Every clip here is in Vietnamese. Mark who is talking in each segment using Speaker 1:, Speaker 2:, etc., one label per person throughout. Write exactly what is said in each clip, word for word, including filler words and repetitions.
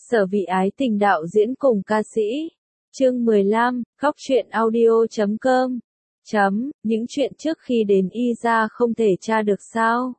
Speaker 1: Sở Vị Ái Tình đạo diễn cùng ca sĩ. Chương mười lăm, khóc chuyện audio chấm com. Chấm, những chuyện trước khi đến y ra không thể tra được sao?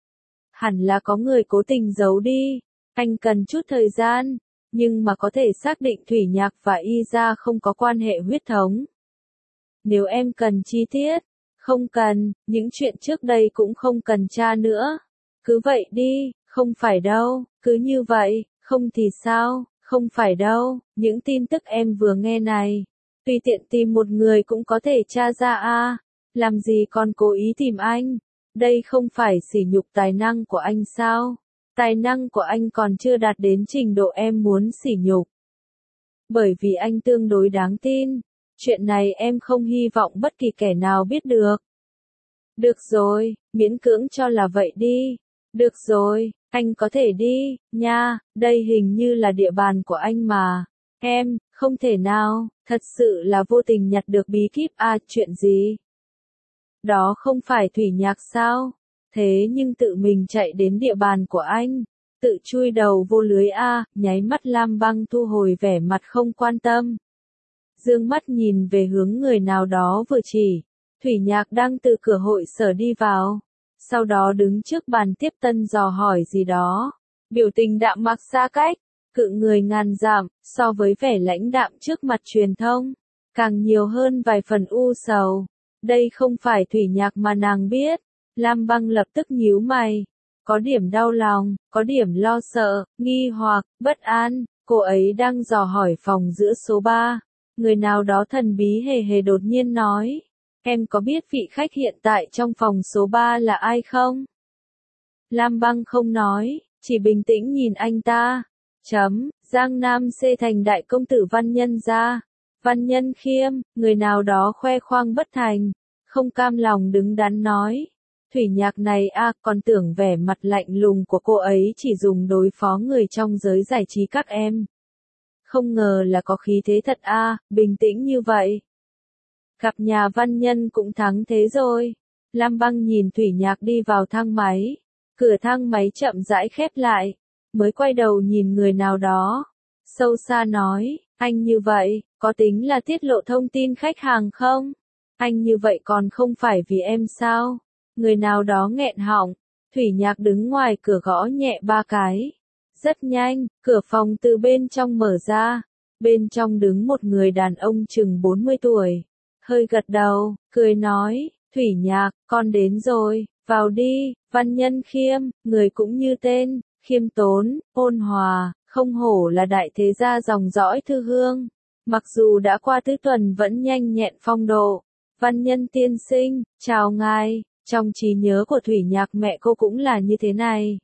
Speaker 1: Hẳn là có người cố tình giấu đi, anh cần chút thời gian, nhưng mà có thể xác định Thủy Nhạc và y ra không có quan hệ huyết thống. Nếu em cần chi tiết, không cần, những chuyện trước đây cũng không cần tra nữa. Cứ vậy đi, không phải đâu, cứ như vậy, không thì sao, không phải đâu, những tin tức em vừa nghe này. Tùy tiện tìm một người cũng có thể tra ra a, làm gì còn cố ý tìm anh. Đây không phải sỉ nhục tài năng của anh sao? Tài năng của anh còn chưa đạt đến trình độ em muốn sỉ nhục. Bởi vì anh tương đối đáng tin, chuyện này em không hy vọng bất kỳ kẻ nào biết được. Được rồi, miễn cưỡng cho là vậy đi. Được rồi, anh có thể đi, nha, đây hình như là địa bàn của anh mà. Em, không thể nào, thật sự là vô tình nhặt được bí kíp à, chuyện gì? Đó không phải Thủy Nhạc sao? Thế nhưng tự mình chạy đến địa bàn của anh, tự chui đầu vô lưới a, nháy mắt Lam Băng thu hồi vẻ mặt không quan tâm. Dương mắt nhìn về hướng người nào đó vừa chỉ, Thủy Nhạc đang từ cửa hội sở đi vào, sau đó đứng trước bàn tiếp tân dò hỏi gì đó, biểu tình đạm mạc xa cách, cự người ngàn dặm, so với vẻ lãnh đạm trước mặt truyền thông, càng nhiều hơn vài phần u sầu. Đây không phải Thủy Nhạc mà nàng biết. Lam Băng lập tức nhíu mày, có điểm đau lòng, có điểm lo sợ, nghi hoặc, bất an, cô ấy đang dò hỏi phòng giữa số ba. Người nào đó thần bí hề hề đột nhiên nói, em có biết vị khách hiện tại trong phòng số ba là ai không? Lam Băng không nói, chỉ bình tĩnh nhìn anh ta. Chấm, Giang Nam xê thành đại công tử Văn Nhân gia. Văn Nhân Khiêm, người nào đó khoe khoang bất thành, không cam lòng đứng đắn nói. Thủy Nhạc này a, à, còn tưởng vẻ mặt lạnh lùng của cô ấy chỉ dùng đối phó người trong giới giải trí các em. Không ngờ là có khí thế thật a, à, bình tĩnh như vậy. Gặp nhà Văn Nhân cũng thắng thế rồi. Lam Băng nhìn Thủy Nhạc đi vào thang máy. Cửa thang máy chậm rãi khép lại. Mới quay đầu nhìn người nào đó. Sâu xa nói, anh như vậy, có tính là tiết lộ thông tin khách hàng không? Anh như vậy còn không phải vì em sao? Người nào đó nghẹn họng. Thủy Nhạc đứng ngoài cửa gõ nhẹ ba cái. Rất nhanh, cửa phòng từ bên trong mở ra. Bên trong đứng một người đàn ông chừng bốn mươi tuổi. Hơi gật đầu, cười nói, Thủy Nhạc, con đến rồi, vào đi. Văn Nhân Khiêm, người cũng như tên, khiêm tốn, ôn hòa, không hổ là đại thế gia dòng dõi thư hương. Mặc dù đã qua tứ tuần vẫn nhanh nhẹn phong độ. Văn Nhân tiên sinh, chào ngài. Trong trí nhớ của Thủy Nhạc mẹ cô cũng là như thế này.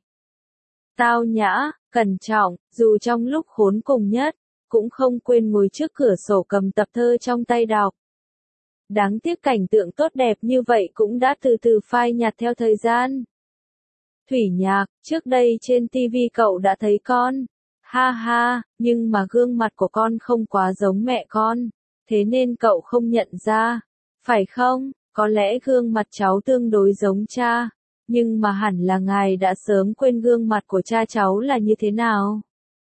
Speaker 1: Tao nhã, cẩn trọng, dù trong lúc khốn cùng nhất, cũng không quên ngồi trước cửa sổ cầm tập thơ trong tay đọc. Đáng tiếc cảnh tượng tốt đẹp như vậy cũng đã từ từ phai nhạt theo thời gian. Thủy Nhạc, trước đây trên ti vi cậu đã thấy con. Ha ha, nhưng mà gương mặt của con không quá giống mẹ con, thế nên cậu không nhận ra, phải không? Có lẽ gương mặt cháu tương đối giống cha, nhưng mà hẳn là ngài đã sớm quên gương mặt của cha cháu là như thế nào.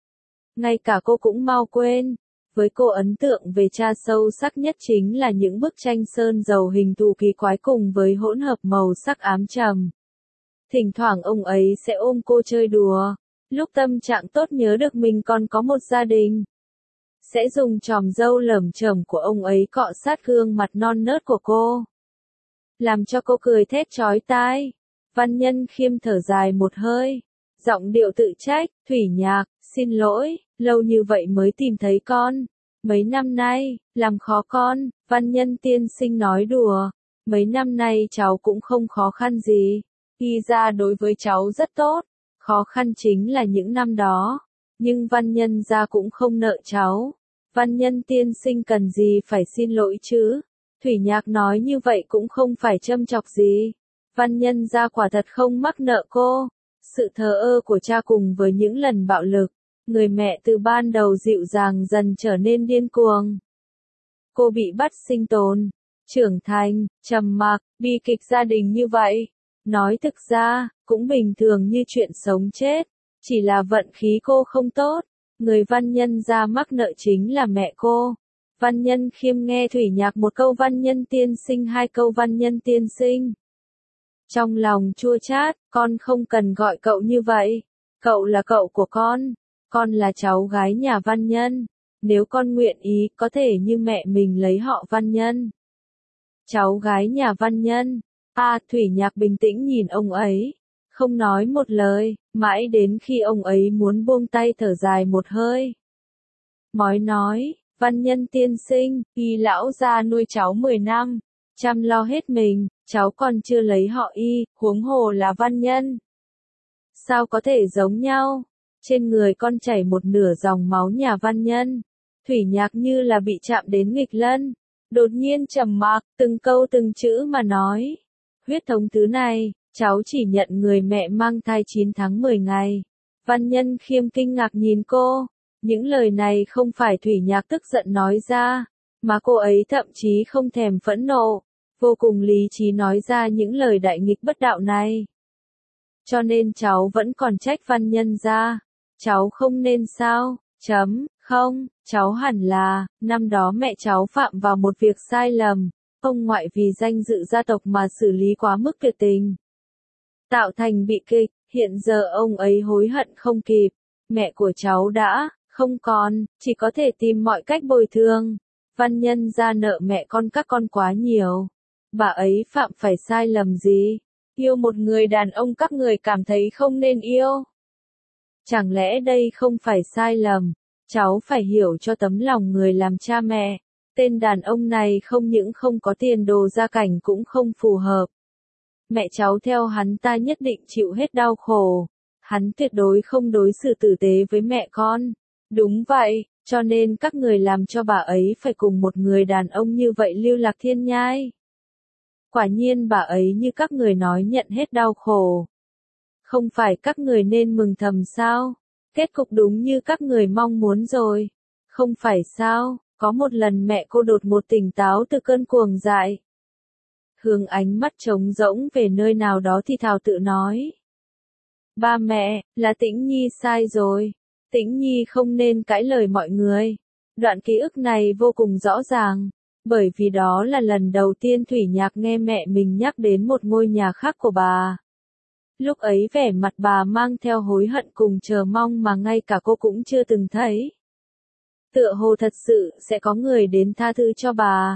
Speaker 1: Ngay cả cô cũng mau quên. Với cô ấn tượng về cha sâu sắc nhất chính là những bức tranh sơn dầu hình thù kỳ quái cùng với hỗn hợp màu sắc ám trầm. Thỉnh thoảng ông ấy sẽ ôm cô chơi đùa, lúc tâm trạng tốt nhớ được mình còn có một gia đình. Sẽ dùng chòm râu lởm chởm của ông ấy cọ sát gương mặt non nớt của cô. Làm cho cô cười thét chói tai. Văn Nhân Khiêm thở dài một hơi. Giọng điệu tự trách, Thủy Nhạc, xin lỗi, lâu như vậy mới tìm thấy con. Mấy năm nay, làm khó con, Văn Nhân tiên sinh nói đùa. Mấy năm nay cháu cũng không khó khăn gì. Y ra đối với cháu rất tốt. Khó khăn chính là những năm đó. Nhưng Văn Nhân gia cũng không nợ cháu. Văn Nhân tiên sinh cần gì phải xin lỗi chứ? Thủy Nhạc nói như vậy cũng không phải châm chọc gì. Văn Nhân gia quả thật không mắc nợ cô. Sự thờ ơ của cha cùng với những lần bạo lực, người mẹ từ ban đầu dịu dàng dần trở nên điên cuồng. Cô bị bắt sinh tồn, trưởng thành, trầm mặc, bi kịch gia đình như vậy. Nói thực ra, cũng bình thường như chuyện sống chết. Chỉ là vận khí cô không tốt. người Văn Nhân gia mắc nợ chính là mẹ cô. Văn Nhân Khiêm nghe Thủy Nhạc một câu Văn Nhân tiên sinh hai câu Văn Nhân tiên sinh. Trong lòng chua chát, con không cần gọi cậu như vậy. Cậu là cậu của con. Con là cháu gái nhà Văn Nhân. Nếu con nguyện ý, có thể như mẹ mình lấy họ Văn Nhân. Cháu gái nhà Văn Nhân. À, Thủy Nhạc bình tĩnh nhìn ông ấy. Không nói một lời, mãi đến khi ông ấy muốn buông tay thở dài một hơi. Mói nói, Văn Nhân tiên sinh, Y lão gia nuôi cháu mười năm, chăm lo hết mình, cháu còn chưa lấy họ Y, huống hồ là Văn Nhân. Sao có thể giống nhau? Trên người con chảy một nửa dòng máu nhà Văn Nhân. Thủy Nhạc như là bị chạm đến nghịch lân, đột nhiên trầm mặc, từng câu từng chữ mà nói. Huyết thống thứ này, cháu chỉ nhận người mẹ mang thai chín tháng mười ngày. Văn Nhân Khiêm kinh ngạc nhìn cô. Những lời này không phải Thủy Nhạc tức giận nói ra, mà cô ấy thậm chí không thèm phẫn nộ, vô cùng lý trí nói ra những lời đại nghịch bất đạo này. Cho nên cháu vẫn còn trách Văn Nhân gia. Cháu không nên sao? Chấm, không, cháu hẳn là, năm đó mẹ cháu phạm vào một việc sai lầm, ông ngoại vì danh dự gia tộc mà xử lý quá mức tuyệt tình. Tạo thành bị kịch, hiện giờ ông ấy hối hận không kịp, mẹ của cháu đã, không còn, chỉ có thể tìm mọi cách bồi thường. Văn Nhân gia nợ mẹ con các con quá nhiều. Bà ấy phạm phải sai lầm gì? Yêu một người đàn ông các người cảm thấy không nên yêu. Chẳng lẽ đây không phải sai lầm? Cháu phải hiểu cho tấm lòng người làm cha mẹ. Tên đàn ông này không những không có tiền đồ gia cảnh cũng không phù hợp. Mẹ cháu theo hắn ta nhất định chịu hết đau khổ. Hắn tuyệt đối không đối xử tử tế với mẹ con. Đúng vậy, cho nên các người làm cho bà ấy phải cùng một người đàn ông như vậy lưu lạc thiên nhai. Quả nhiên bà ấy như các người nói nhận hết đau khổ. Không phải các người nên mừng thầm sao? Kết cục đúng như các người mong muốn rồi. Không phải sao, có một lần mẹ cô đột một tỉnh táo từ cơn cuồng dại. Hướng ánh mắt trống rỗng về nơi nào đó thì thào tự nói. Ba mẹ, là Tĩnh Nhi sai rồi. Tĩnh Nhi không nên cãi lời mọi người. Đoạn ký ức này vô cùng rõ ràng, bởi vì đó là lần đầu tiên Thủy Nhạc nghe mẹ mình nhắc đến một ngôi nhà khác của bà. Lúc ấy vẻ mặt bà mang theo hối hận cùng chờ mong mà ngay cả cô cũng chưa từng thấy. Tựa hồ thật sự sẽ có người đến tha thứ cho bà.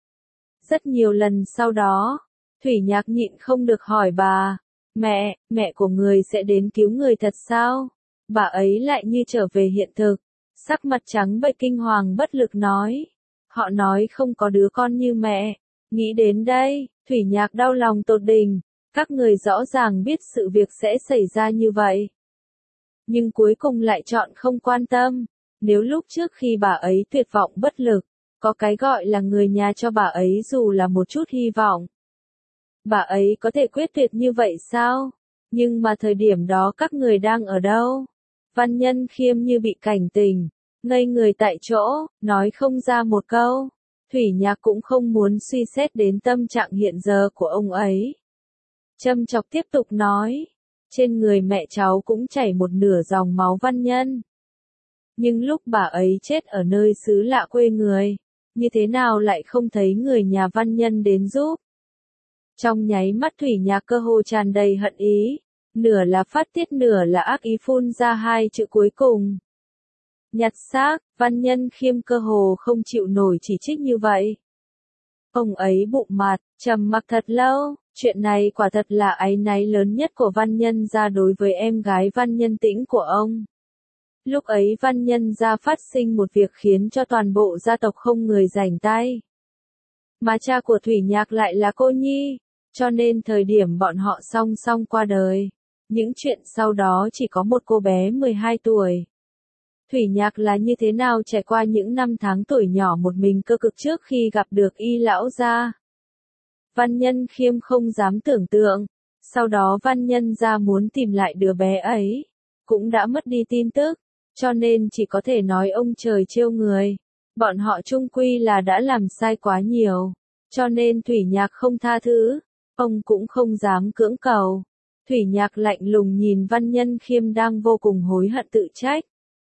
Speaker 1: Rất nhiều lần sau đó, Thủy Nhạc nhịn không được hỏi bà, mẹ, mẹ của người sẽ đến cứu người thật sao? Bà ấy lại như trở về hiện thực, sắc mặt trắng bệch kinh hoàng bất lực nói. Họ nói không có đứa con như mẹ. Nghĩ đến đây, Thủy Nhạc đau lòng tột đỉnh. Các người rõ ràng biết sự việc sẽ xảy ra như vậy. Nhưng cuối cùng lại chọn không quan tâm. Nếu lúc trước khi bà ấy tuyệt vọng bất lực, có cái gọi là người nhà cho bà ấy dù là một chút hy vọng. Bà ấy có thể quyết tuyệt như vậy sao? Nhưng mà thời điểm đó các người đang ở đâu? Văn Nhân Khiêm như bị cảnh tỉnh, ngây người tại chỗ, nói không ra một câu. Thủy Nhạc cũng không muốn suy xét đến tâm trạng hiện giờ của ông ấy. Châm chọc tiếp tục nói, trên người mẹ cháu cũng chảy một nửa dòng máu Văn Nhân. Nhưng lúc bà ấy chết ở nơi xứ lạ quê người, như thế nào lại không thấy người nhà Văn Nhân đến giúp? Trong nháy mắt Thủy Nhạc cơ hồ tràn đầy hận ý, nửa là phát tiết nửa là ác ý phun ra hai chữ cuối cùng. Nhặt xác, Văn Nhân Khiêm cơ hồ không chịu nổi chỉ trích như vậy. Ông ấy bụng mặt, trầm mặc thật lâu, chuyện này quả thật là áy náy lớn nhất của Văn Nhân gia đối với em gái Văn Nhân Tĩnh của ông. Lúc ấy Văn Nhân gia phát sinh một việc khiến cho toàn bộ gia tộc không người rảnh tay. Mà cha của Thủy Nhạc lại là cô nhi, cho nên thời điểm bọn họ song song qua đời, những chuyện sau đó chỉ có một cô bé mười hai tuổi. Thủy Nhạc là như thế nào trải qua những năm tháng tuổi nhỏ một mình cơ cực trước khi gặp được Y lão gia. Văn Nhân Khiêm không dám tưởng tượng, sau đó Văn Nhân gia muốn tìm lại đứa bé ấy, cũng đã mất đi tin tức, cho nên chỉ có thể nói ông trời trêu người. Bọn họ chung quy là đã làm sai quá nhiều, cho nên Thủy Nhạc không tha thứ, ông cũng không dám cưỡng cầu. Thủy Nhạc lạnh lùng nhìn Văn Nhân Khiêm đang vô cùng hối hận tự trách.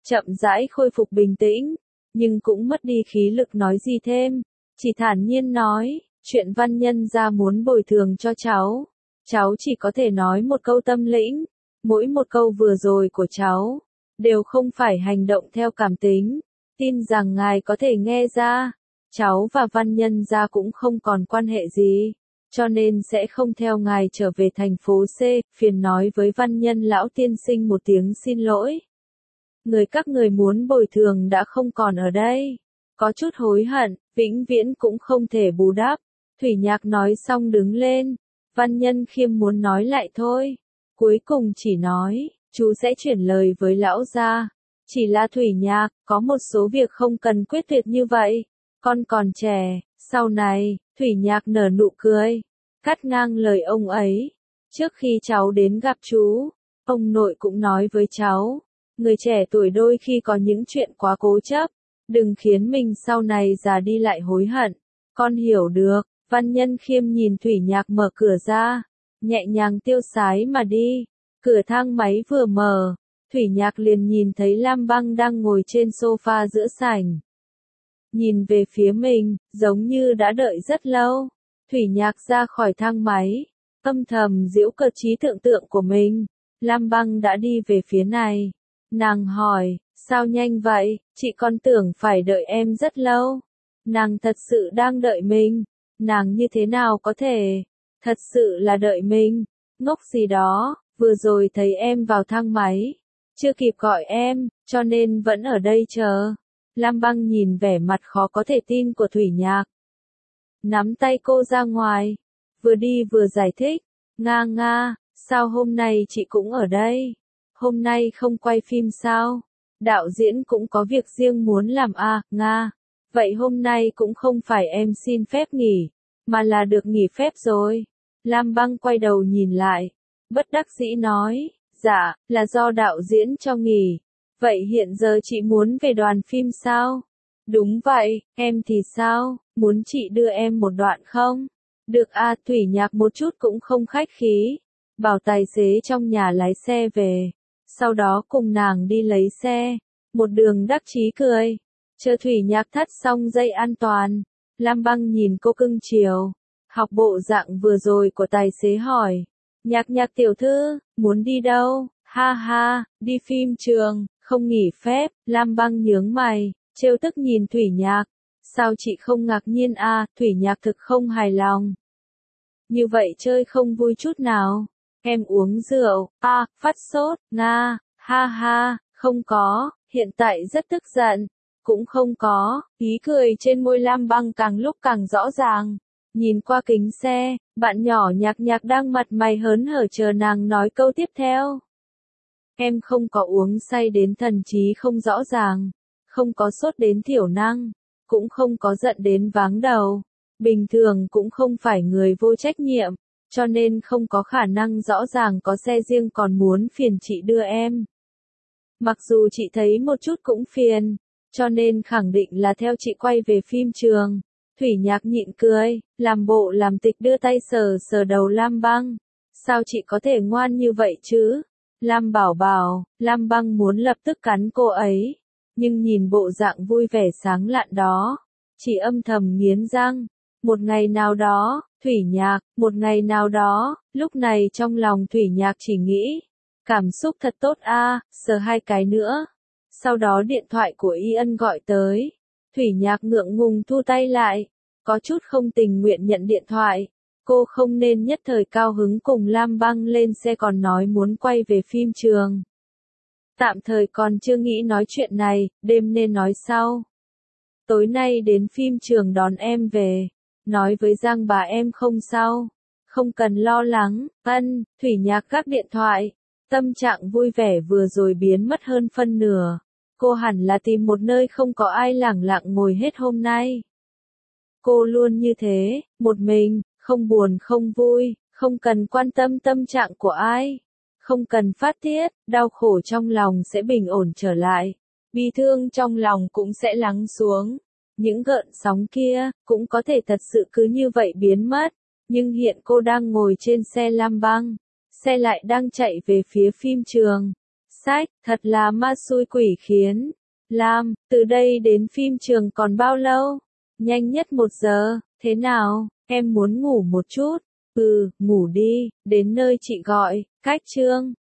Speaker 1: chậm rãi khôi phục bình tĩnh, nhưng cũng mất đi khí lực nói gì thêm, chỉ thản nhiên nói, chuyện Văn Nhân gia muốn bồi thường cho cháu, cháu chỉ có thể nói một câu tâm lĩnh, mỗi một câu vừa rồi của cháu, đều không phải hành động theo cảm tính, tin rằng ngài có thể nghe ra, cháu và Văn Nhân gia cũng không còn quan hệ gì, cho nên sẽ không theo ngài trở về thành phố C, phiền nói với Văn Nhân lão tiên sinh một tiếng xin lỗi. Người các người muốn bồi thường đã không còn ở đây, có chút hối hận, vĩnh viễn cũng không thể bù đắp. Thủy Nhạc nói xong đứng lên, Văn Nhân Khiêm muốn nói lại thôi, cuối cùng chỉ nói, chú sẽ chuyển lời với lão gia. Chỉ là Thủy Nhạc, có một số việc không cần quyết tuyệt như vậy, con còn trẻ, sau này, Thủy Nhạc nở nụ cười, cắt ngang lời ông ấy. Trước khi cháu đến gặp chú, ông nội cũng nói với cháu, người trẻ tuổi đôi khi có những chuyện quá cố chấp, đừng khiến mình sau này già đi lại hối hận. Con hiểu được. Văn Nhân Khiêm nhìn Thủy Nhạc mở cửa ra, nhẹ nhàng tiêu sái mà đi. Cửa thang máy vừa mở, Thủy Nhạc liền nhìn thấy Lam Băng đang ngồi trên sofa giữa sảnh. Nhìn về phía mình, giống như đã đợi rất lâu. Thủy Nhạc ra khỏi thang máy, âm thầm giễu cợt trí tưởng tượng của mình. Lam Băng đã đi về phía này. Nàng hỏi, sao nhanh vậy, chị còn tưởng phải đợi em rất lâu. Nàng thật sự đang đợi mình. Nàng như thế nào có thể, thật sự là đợi mình, ngốc gì đó, vừa rồi thấy em vào thang máy, chưa kịp gọi em, cho nên vẫn ở đây chờ. Lam Băng nhìn vẻ mặt khó có thể tin của Thủy Nhạc. Nắm tay cô ra ngoài, vừa đi vừa giải thích, Nga Nga, sao hôm nay chị cũng ở đây? Hôm nay không quay phim sao? Đạo diễn cũng có việc riêng muốn làm à, Nga. Vậy hôm nay cũng không phải em xin phép nghỉ, mà là được nghỉ phép rồi. Lam Băng quay đầu nhìn lại, bất đắc dĩ nói, dạ, là do đạo diễn cho nghỉ. Vậy hiện giờ chị muốn về đoàn phim sao? Đúng vậy, em thì sao, muốn chị đưa em một đoạn không? Được à, Thủy Nhạc một chút cũng không khách khí, bảo tài xế trong nhà lái xe về, sau đó cùng nàng đi lấy xe, một đường đắc chí cười. Chờ Thủy Nhạc thắt xong dây an toàn, Lam Băng nhìn cô cưng chiều, học bộ dạng vừa rồi của tài xế hỏi, Nhạc Nhạc tiểu thư, muốn đi đâu? Ha ha, đi phim trường, không nghỉ phép. Lam Băng nhướng mày, trêu tức nhìn Thủy Nhạc, sao chị không ngạc nhiên à? Thủy Nhạc thực không hài lòng. Như vậy chơi không vui chút nào, em uống rượu, à, phát sốt, Nga, ha ha, không có, hiện tại rất tức giận. Cũng không có, ý cười trên môi Lam Băng càng lúc càng rõ ràng. Nhìn qua kính xe, bạn nhỏ Nhạc Nhạc đang mặt mày hớn hở chờ nàng nói câu tiếp theo. Em không có uống say đến thần trí không rõ ràng, không có sốt đến thiểu năng, cũng không có giận đến váng đầu. Bình thường cũng không phải người vô trách nhiệm, cho nên không có khả năng rõ ràng có xe riêng còn muốn phiền chị đưa em. Mặc dù chị thấy một chút cũng phiền, cho nên khẳng định là theo chị quay về phim trường. Thủy Nhạc nhịn cười, làm bộ làm tịch đưa tay sờ sờ đầu Lam Băng. Sao chị có thể ngoan như vậy chứ? Lam bảo bảo, Lam Băng muốn lập tức cắn cô ấy, nhưng nhìn bộ dạng vui vẻ sáng lạn đó, chỉ âm thầm nghiến răng. Một ngày nào đó, Thủy Nhạc, một ngày nào đó, lúc này trong lòng Thủy Nhạc chỉ nghĩ, cảm xúc thật tốt a, sờ hai cái nữa. Sau đó điện thoại của Y Ân gọi tới, Thủy Nhạc ngượng ngùng thu tay lại, có chút không tình nguyện nhận điện thoại. Cô không nên nhất thời cao hứng cùng Lam Băng lên xe còn nói muốn quay về phim trường. Tạm thời còn chưa nghĩ nói chuyện này, đêm nên nói sau. Tối nay đến phim trường đón em về, nói với Giang bà em không sao, không cần lo lắng. Ân, Thủy Nhạc gác điện thoại, tâm trạng vui vẻ vừa rồi biến mất hơn phân nửa. Cô hẳn là tìm một nơi không có ai lẳng lặng ngồi hết hôm nay. Cô luôn như thế, một mình, không buồn không vui, không cần quan tâm tâm trạng của ai, không cần phát tiết, đau khổ trong lòng sẽ bình ổn trở lại, bi thương trong lòng cũng sẽ lắng xuống. Những gợn sóng kia, cũng có thể thật sự cứ như vậy biến mất, nhưng hiện cô đang ngồi trên xe Lam Băng, xe lại đang chạy về phía phim trường. sách, thật là ma xui quỷ khiến. Lam, từ đây đến phim trường còn bao lâu? Nhanh nhất một giờ, thế nào, em muốn ngủ một chút? Ừ, ngủ đi, đến nơi chị gọi, cách chương.